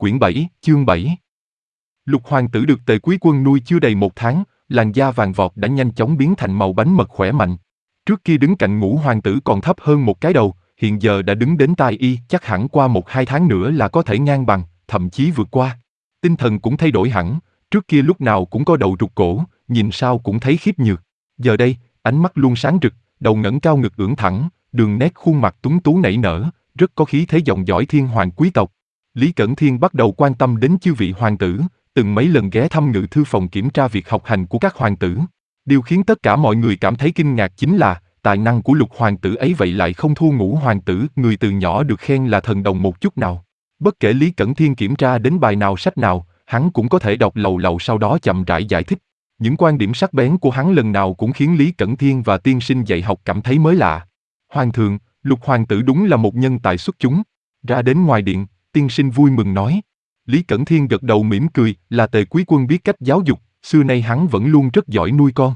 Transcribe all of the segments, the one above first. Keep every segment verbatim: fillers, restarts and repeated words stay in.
Quyển bảy, chương bảy. Lục hoàng tử được Tề Quý Quân nuôi chưa đầy một tháng, làn da vàng vọt đã nhanh chóng biến thành màu bánh mật khỏe mạnh. Trước kia đứng cạnh Ngũ hoàng tử còn thấp hơn một cái đầu, hiện giờ đã đứng đến tai y, chắc hẳn qua một hai tháng nữa là có thể ngang bằng, thậm chí vượt qua. Tinh thần cũng thay đổi hẳn, trước kia lúc nào cũng có đầu rụt cổ, nhìn sao cũng thấy khiếp nhược. Giờ đây, ánh mắt luôn sáng rực, đầu ngẩng cao ngực ưỡn thẳng, đường nét khuôn mặt tuấn tú nảy nở, rất có khí thế dòng dõi thiên hoàng quý tộc. Lý Cẩn Thiên bắt đầu quan tâm đến chư vị hoàng tử, từng mấy lần ghé thăm ngự thư phòng kiểm tra việc học hành của các hoàng tử. Điều khiến tất cả mọi người cảm thấy kinh ngạc chính là, tài năng của Lục hoàng tử ấy vậy lại không thua Ngũ hoàng tử, người từ nhỏ được khen là thần đồng một chút nào. Bất kể Lý Cẩn Thiên kiểm tra đến bài nào sách nào, hắn cũng có thể đọc lầu lầu sau đó chậm rãi giải thích. Những quan điểm sắc bén của hắn lần nào cũng khiến Lý Cẩn Thiên và tiên sinh dạy học cảm thấy mới lạ. Hoàng thượng, Lục hoàng tử đúng là một nhân tài xuất chúng. Ra đến ngoài điện, tiên sinh vui mừng nói. Lý Cẩn Thiên gật đầu mỉm cười, là Tề Quý Quân biết cách giáo dục, xưa nay hắn vẫn luôn rất giỏi nuôi con.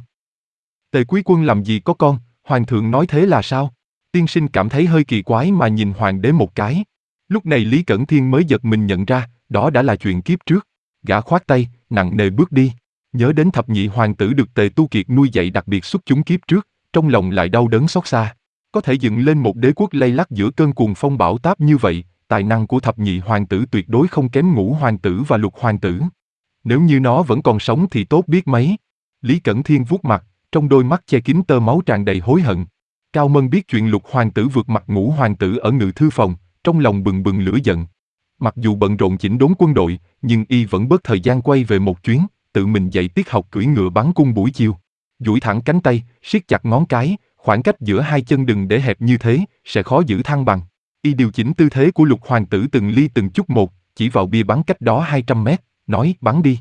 Tề Quý Quân làm gì có con, hoàng thượng nói thế là sao? Tiên sinh cảm thấy hơi kỳ quái mà nhìn hoàng đế một cái. Lúc này Lý Cẩn Thiên mới giật mình nhận ra, đó đã là chuyện kiếp trước. Gã khoát tay, nặng nề bước đi. Nhớ đến thập nhị hoàng tử được Tề Tu Kiệt nuôi dạy đặc biệt xuất chúng kiếp trước, trong lòng lại đau đớn xót xa. Có thể dựng lên một đế quốc lay lắc giữa cơn cuồng phong bão táp như vậy, tài năng của thập nhị hoàng tử tuyệt đối không kém Ngũ hoàng tử và Lục hoàng tử. Nếu như nó vẫn còn sống thì tốt biết mấy. Lý Cẩn Thiên vuốt mặt, trong đôi mắt che kín tơ máu tràn đầy hối hận. Cao Mân biết chuyện Lục hoàng tử vượt mặt Ngũ hoàng tử ở ngự thư phòng, trong lòng bừng bừng lửa giận. Mặc dù bận rộn chỉnh đốn quân đội, nhưng y vẫn bớt thời gian quay về một chuyến, tự mình dạy tiết học cưỡi ngựa bắn cung buổi chiều. Duỗi thẳng cánh tay, siết chặt ngón cái, khoảng cách giữa hai chân đừng để hẹp như thế, sẽ khó giữ thăng bằng. Y điều chỉnh tư thế của Lục hoàng tử từng ly từng chút một, chỉ vào bia bắn cách đó hai trăm mét, nói bắn đi.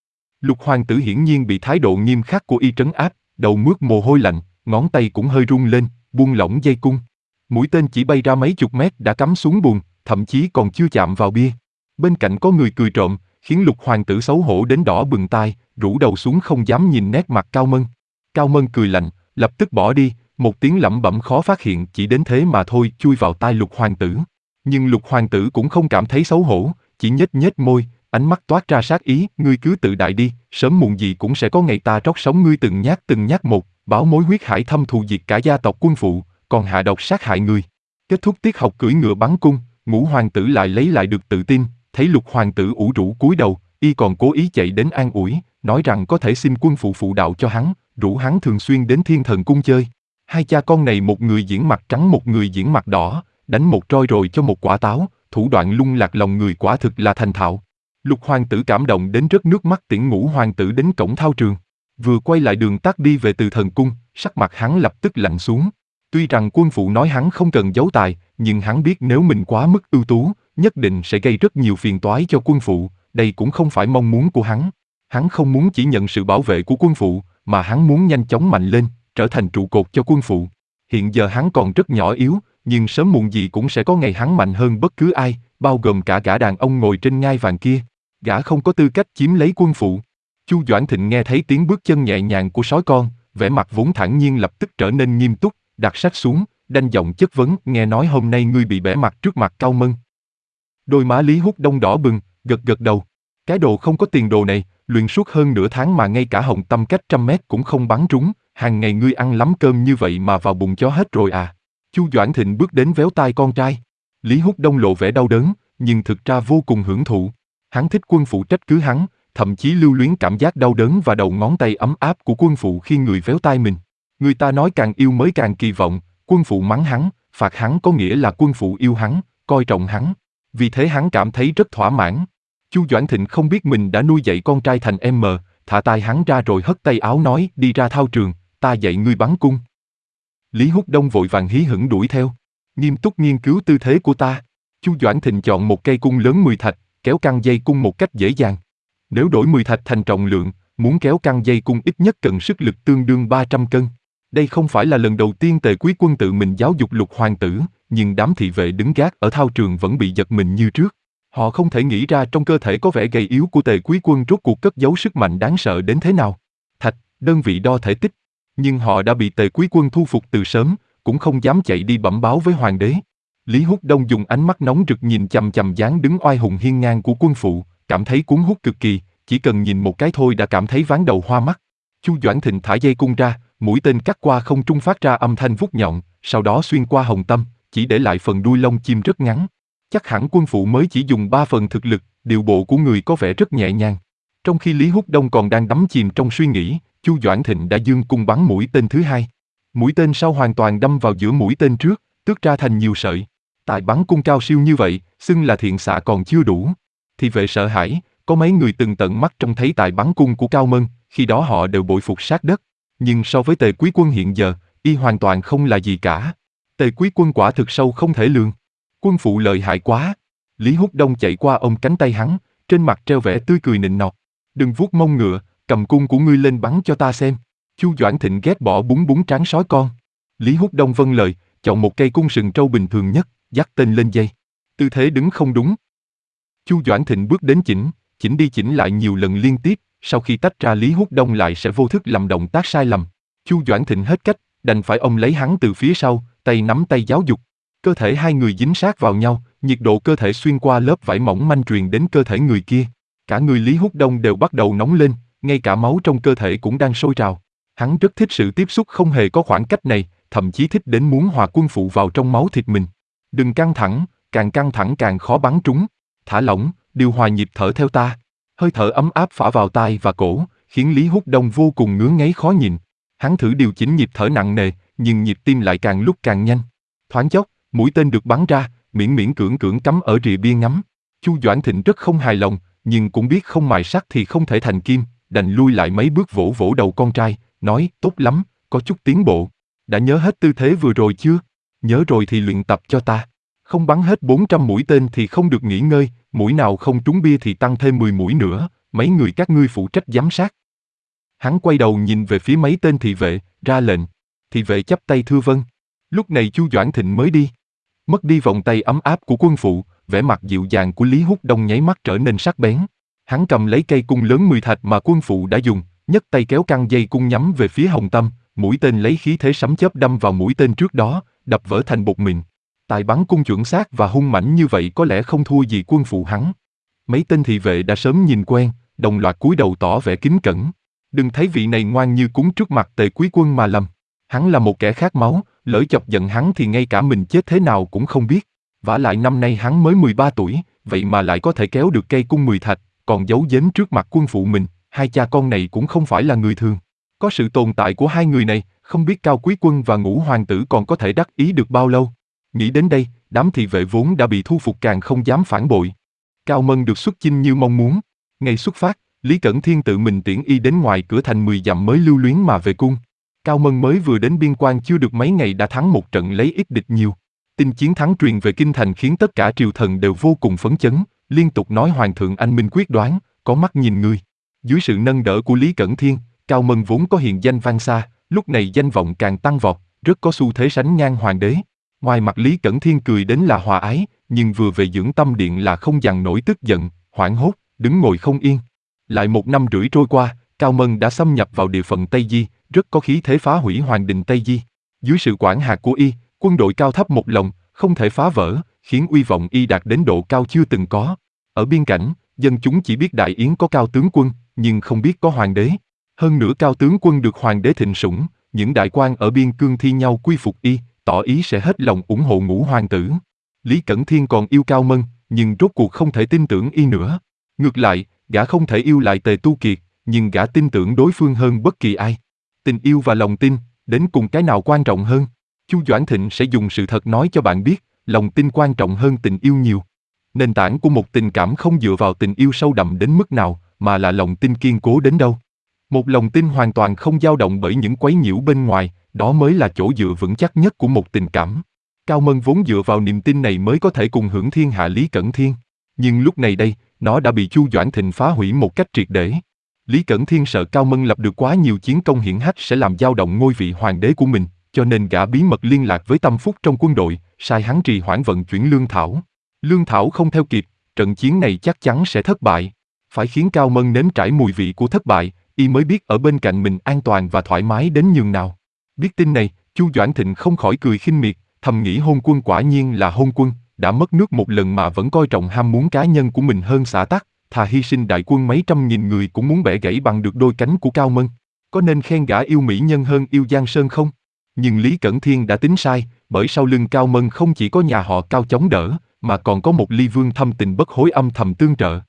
Lục hoàng tử hiển nhiên bị thái độ nghiêm khắc của y trấn áp, đầu mướt mồ hôi lạnh, ngón tay cũng hơi run lên, buông lỏng dây cung. Mũi tên chỉ bay ra mấy chục mét đã cắm xuống buồng, thậm chí còn chưa chạm vào bia. Bên cạnh có người cười trộm, khiến Lục hoàng tử xấu hổ đến đỏ bừng tai, rũ đầu xuống không dám nhìn nét mặt Cao Mân. Cao Mân cười lạnh, lập tức bỏ đi, một tiếng lẩm bẩm khó phát hiện chỉ đến thế mà thôi chui vào tai Lục hoàng tử. Nhưng Lục hoàng tử cũng không cảm thấy xấu hổ, chỉ nhếch nhếch môi, ánh mắt toát ra sát ý, ngươi cứ tự đại đi, sớm muộn gì cũng sẽ có ngày ta trót sống ngươi từng nhát từng nhát một, báo mối huyết hải thâm thù diệt cả gia tộc Quân Phụ, còn hạ độc sát hại người. Kết thúc tiết học cưỡi ngựa bắn cung, Ngũ hoàng tử lại lấy lại được tự tin, thấy Lục hoàng tử ủ rũ cúi đầu, y còn cố ý chạy đến an ủi, nói rằng có thể xin Quân Phụ phụ đạo cho hắn, rủ hắn thường xuyên đến Thiên Thần cung chơi. Hai cha con này một người diễn mặt trắng một người diễn mặt đỏ, đánh một roi rồi cho một quả táo, thủ đoạn lung lạc lòng người quả thực là thành thạo. Lục hoàng tử cảm động đến rớt nước mắt tiễn Ngũ hoàng tử đến cổng thao trường. Vừa quay lại đường tắt đi về từ thần cung, sắc mặt hắn lập tức lạnh xuống. Tuy rằng Quân Phụ nói hắn không cần giấu tài, nhưng hắn biết nếu mình quá mức ưu tú, nhất định sẽ gây rất nhiều phiền toái cho Quân Phụ, đây cũng không phải mong muốn của hắn. Hắn không muốn chỉ nhận sự bảo vệ của Quân Phụ, mà hắn muốn nhanh chóng mạnh lên, trở thành trụ cột cho Quân Phụ. Hiện giờ hắn còn rất nhỏ yếu, nhưng sớm muộn gì cũng sẽ có ngày hắn mạnh hơn bất cứ ai, bao gồm cả gã đàn ông ngồi trên ngai vàng kia. Gã không có tư cách chiếm lấy Quân Phụ. Chu Doãn Thịnh nghe thấy tiếng bước chân nhẹ nhàng của sói con, vẻ mặt vốn thản nhiên lập tức trở nên nghiêm túc, đặt sách xuống, đanh giọng chất vấn, nghe nói hôm nay ngươi bị bẻ mặt trước mặt Cao Mân. Đôi má Lý Húc Đông đỏ bừng, gật gật đầu. Cái đồ không có tiền đồ này, luyện suốt hơn nửa tháng mà ngay cả hồng tâm cách trăm mét cũng không bắn trúng, hàng ngày ngươi ăn lắm cơm như vậy mà vào bụng chó hết rồi à. Chu Doãn Thịnh bước đến véo tai con trai. Lý Húc Đông lộ vẻ đau đớn, nhưng thực ra vô cùng hưởng thụ. Hắn thích Quân Phụ trách cứ hắn, thậm chí lưu luyến cảm giác đau đớn và đầu ngón tay ấm áp của Quân Phụ khi người véo tai mình. Người ta nói càng yêu mới càng kỳ vọng, Quân Phụ mắng hắn, phạt hắn có nghĩa là Quân Phụ yêu hắn, coi trọng hắn. Vì thế hắn cảm thấy rất thỏa mãn. Chu Doãn Thịnh không biết mình đã nuôi dạy con trai thành em mờ, thả tay hắn ra rồi hất tay áo nói, đi ra thao trường, ta dạy ngươi bắn cung. Lý Húc Đông vội vàng hí hửng đuổi theo, nghiêm túc nghiên cứu tư thế của ta. Chu Doãn Thịnh chọn một cây cung lớn mười thạch, kéo căng dây cung một cách dễ dàng. Nếu đổi mười thạch thành trọng lượng, muốn kéo căng dây cung ít nhất cần sức lực tương đương ba trăm cân. Đây không phải là lần đầu tiên Tề Quý Quân tự mình giáo dục Lục hoàng tử, nhưng đám thị vệ đứng gác ở thao trường vẫn bị giật mình như trước. Họ không thể nghĩ ra trong cơ thể có vẻ gầy yếu của Tề Quý Quân rốt cuộc cất giấu sức mạnh đáng sợ đến thế nào. Thạch, đơn vị đo thể tích. Nhưng họ đã bị Tề Quý Quân thu phục từ sớm, cũng không dám chạy đi bẩm báo với hoàng đế. Lý Húc Đông dùng ánh mắt nóng rực nhìn chằm chằm dáng đứng oai hùng hiên ngang của quân phụ, cảm thấy cuốn hút cực kỳ, chỉ cần nhìn một cái thôi đã cảm thấy ván đầu hoa mắt. Chu Doãn Thịnh thả dây cung ra, mũi tên cắt qua không trung phát ra âm thanh vút nhọn, sau đó xuyên qua hồng tâm, chỉ để lại phần đuôi lông chim rất ngắn. Chắc hẳn quân phụ mới chỉ dùng ba phần thực lực, điều bộ của người có vẻ rất nhẹ nhàng. Trong khi Lý Húc Đông còn đang đắm chìm trong suy nghĩ, Chu Doãn Thịnh đã giương cung bắn mũi tên thứ hai. Mũi tên sau hoàn toàn đâm vào giữa mũi tên trước, tước ra thành nhiều sợi. Tài bắn cung cao siêu như vậy, xưng là thiện xạ còn chưa đủ. Thị vệ sợ hãi, có mấy người từng tận mắt trông thấy tài bắn cung của Cao Mân, khi đó họ đều bội phục sát đất. Nhưng so với Tề Quý Quân hiện giờ, y hoàn toàn không là gì cả. Tề Quý Quân quả thực sâu không thể lường. Quân phụ lợi hại quá. Lý Húc Đông chạy qua ôm cánh tay hắn, trên mặt treo vẻ tươi cười nịnh nọt. Đừng vuốt mông ngựa, cầm cung của ngươi lên bắn cho ta xem. Chu Doãn Thịnh ghét bỏ búng búng trán sói con. Lý Húc Đông vâng lời, chọn một cây cung sừng trâu bình thường nhất, dắt tên lên dây. Tư thế đứng không đúng. Chu Doãn Thịnh bước đến chỉnh, chỉnh đi chỉnh lại nhiều lần liên tiếp, sau khi tách ra Lý Húc Đông lại sẽ vô thức làm động tác sai lầm. Chu Doãn Thịnh hết cách, đành phải ôm lấy hắn từ phía sau, tay nắm tay giáo dục. Cơ thể hai người dính sát vào nhau, nhiệt độ cơ thể xuyên qua lớp vải mỏng manh truyền đến cơ thể người kia. Cả người Lý Húc Đông đều bắt đầu nóng lên, ngay cả máu trong cơ thể cũng đang sôi trào. Hắn rất thích sự tiếp xúc không hề có khoảng cách này, thậm chí thích đến muốn hòa quân phụ vào trong máu thịt mình. Đừng căng thẳng, càng căng thẳng càng khó bắn trúng. Thả lỏng, điều hòa nhịp thở theo ta. Hơi thở ấm áp phả vào tai và cổ, khiến Lý Húc Đông vô cùng ngứa ngáy khó nhìn. Hắn thử điều chỉnh nhịp thở nặng nề, nhưng nhịp tim lại càng lúc càng nhanh. Thoáng chốc, mũi tên được bắn ra, miễn miễn cưỡng cưỡng cắm ở rìa bia ngắm. Chu Doãn Thịnh rất không hài lòng, nhưng cũng biết không mài sắt thì không thể thành kim, đành lui lại mấy bước vỗ vỗ đầu con trai, nói, tốt lắm, có chút tiến bộ. Đã nhớ hết tư thế vừa rồi chưa? Nhớ rồi thì luyện tập cho ta. Không bắn hết bốn trăm mũi tên thì không được nghỉ ngơi, mũi nào không trúng bia thì tăng thêm mười mũi nữa, mấy người các ngươi phụ trách giám sát. Hắn quay đầu nhìn về phía mấy tên thị vệ, ra lệnh. Thị vệ chắp tay thưa vâng. Lúc này Chu Doãn Thịnh mới đi. Mất đi vòng tay ấm áp của quân phụ, vẻ mặt dịu dàng của Lý Húc Đông nháy mắt trở nên sắc bén. Hắn cầm lấy cây cung lớn mười thạch mà quân phụ đã dùng, nhấc tay kéo căng dây cung nhắm về phía hồng tâm, mũi tên lấy khí thế sấm chớp đâm vào mũi tên trước đó, đập vỡ thành bột mịn. Tài bắn cung chuẩn xác và hung mãnh như vậy có lẽ không thua gì quân phụ hắn. Mấy tên thị vệ đã sớm nhìn quen, đồng loạt cúi đầu tỏ vẻ kính cẩn. Đừng thấy vị này ngoan như cún trước mặt Tề Quý Quân mà lầm. Hắn là một kẻ khát máu, lỡ chọc giận hắn thì ngay cả mình chết thế nào cũng không biết. Vả lại năm nay hắn mới mười ba tuổi, vậy mà lại có thể kéo được cây cung mười thạch, còn giấu giếm trước mặt quân phụ mình, hai cha con này cũng không phải là người thường. Có sự tồn tại của hai người này, không biết Cao Quý Quân và Ngũ Hoàng tử còn có thể đắc ý được bao lâu. Nghĩ đến đây, đám thị vệ vốn đã bị thu phục càng không dám phản bội. Cao Mân được xuất chinh như mong muốn. Ngày xuất phát, Lý Cẩn Thiên tự mình tiễn y đến ngoài cửa thành mười dặm mới lưu luyến mà về cung. Cao Mân mới vừa đến biên quan chưa được mấy ngày đã thắng một trận lấy ít địch nhiều. Tin chiến thắng truyền về kinh thành khiến tất cả triều thần đều vô cùng phấn chấn, liên tục nói hoàng thượng anh minh quyết đoán, có mắt nhìn người. Dưới sự nâng đỡ của Lý Cẩn Thiên, Cao Mân vốn có hiền danh vang xa, lúc này danh vọng càng tăng vọt, rất có xu thế sánh ngang hoàng đế. Ngoài mặt Lý Cẩn Thiên cười đến là hòa ái, nhưng vừa về dưỡng tâm điện là không dằn nổi tức giận, hoảng hốt, đứng ngồi không yên. Lại một năm rưỡi trôi qua, Cao Mân đã xâm nhập vào địa phận Tây Di, rất có khí thế phá hủy hoàng đình Tây Di. Dưới sự quản hạt của y, quân đội cao thấp một lòng, không thể phá vỡ, khiến uy vọng y đạt đến độ cao chưa từng có. Ở biên cảnh, dân chúng chỉ biết Đại Yến có Cao tướng quân, nhưng không biết có hoàng đế. Hơn nữa Cao tướng quân được hoàng đế thịnh sủng, những đại quan ở biên cương thi nhau quy phục y, tỏ ý sẽ hết lòng ủng hộ Ngũ Hoàng tử. Lý Cẩn Thiên còn yêu Cao Mân, nhưng rốt cuộc không thể tin tưởng y nữa. Ngược lại, gã không thể yêu lại Tề Tu Kiệt, nhưng gã tin tưởng đối phương hơn bất kỳ ai. Tình yêu và lòng tin, đến cùng cái nào quan trọng hơn? Chu Doãn Thịnh sẽ dùng sự thật nói cho bạn biết, lòng tin quan trọng hơn tình yêu nhiều. Nền tảng của một tình cảm không dựa vào tình yêu sâu đậm đến mức nào, mà là lòng tin kiên cố đến đâu. Một lòng tin hoàn toàn không dao động bởi những quấy nhiễu bên ngoài, đó mới là chỗ dựa vững chắc nhất của một tình cảm. Cao Mân vốn dựa vào niềm tin này mới có thể cùng hưởng thiên hạ Lý Cẩn Thiên. Nhưng lúc này đây, nó đã bị Chu Doãn Thịnh phá hủy một cách triệt để. Lý Cẩn Thiên sợ Cao Mân lập được quá nhiều chiến công hiển hách sẽ làm dao động ngôi vị hoàng đế của mình, cho nên gã bí mật liên lạc với Tâm Phúc trong quân đội, sai hắn trì hoãn vận chuyển lương thảo. Lương thảo không theo kịp, trận chiến này chắc chắn sẽ thất bại. Phải khiến Cao Mân nếm trải mùi vị của thất bại, y mới biết ở bên cạnh mình an toàn và thoải mái đến nhường nào. Biết tin này, Chu Doãn Thịnh không khỏi cười khinh miệt, thầm nghĩ hôn quân quả nhiên là hôn quân, đã mất nước một lần mà vẫn coi trọng ham muốn cá nhân của mình hơn xã tắc, thà hy sinh đại quân mấy trăm nghìn người cũng muốn bẻ gãy bằng được đôi cánh của Cao Mân. Có nên khen gã yêu mỹ nhân hơn yêu Giang Sơn không? Nhưng Lý Cẩn Thiên đã tính sai, bởi sau lưng Cao Mân không chỉ có nhà họ Cao chống đỡ, mà còn có một Ly Vương thâm tình bất hối âm thầm tương trợ.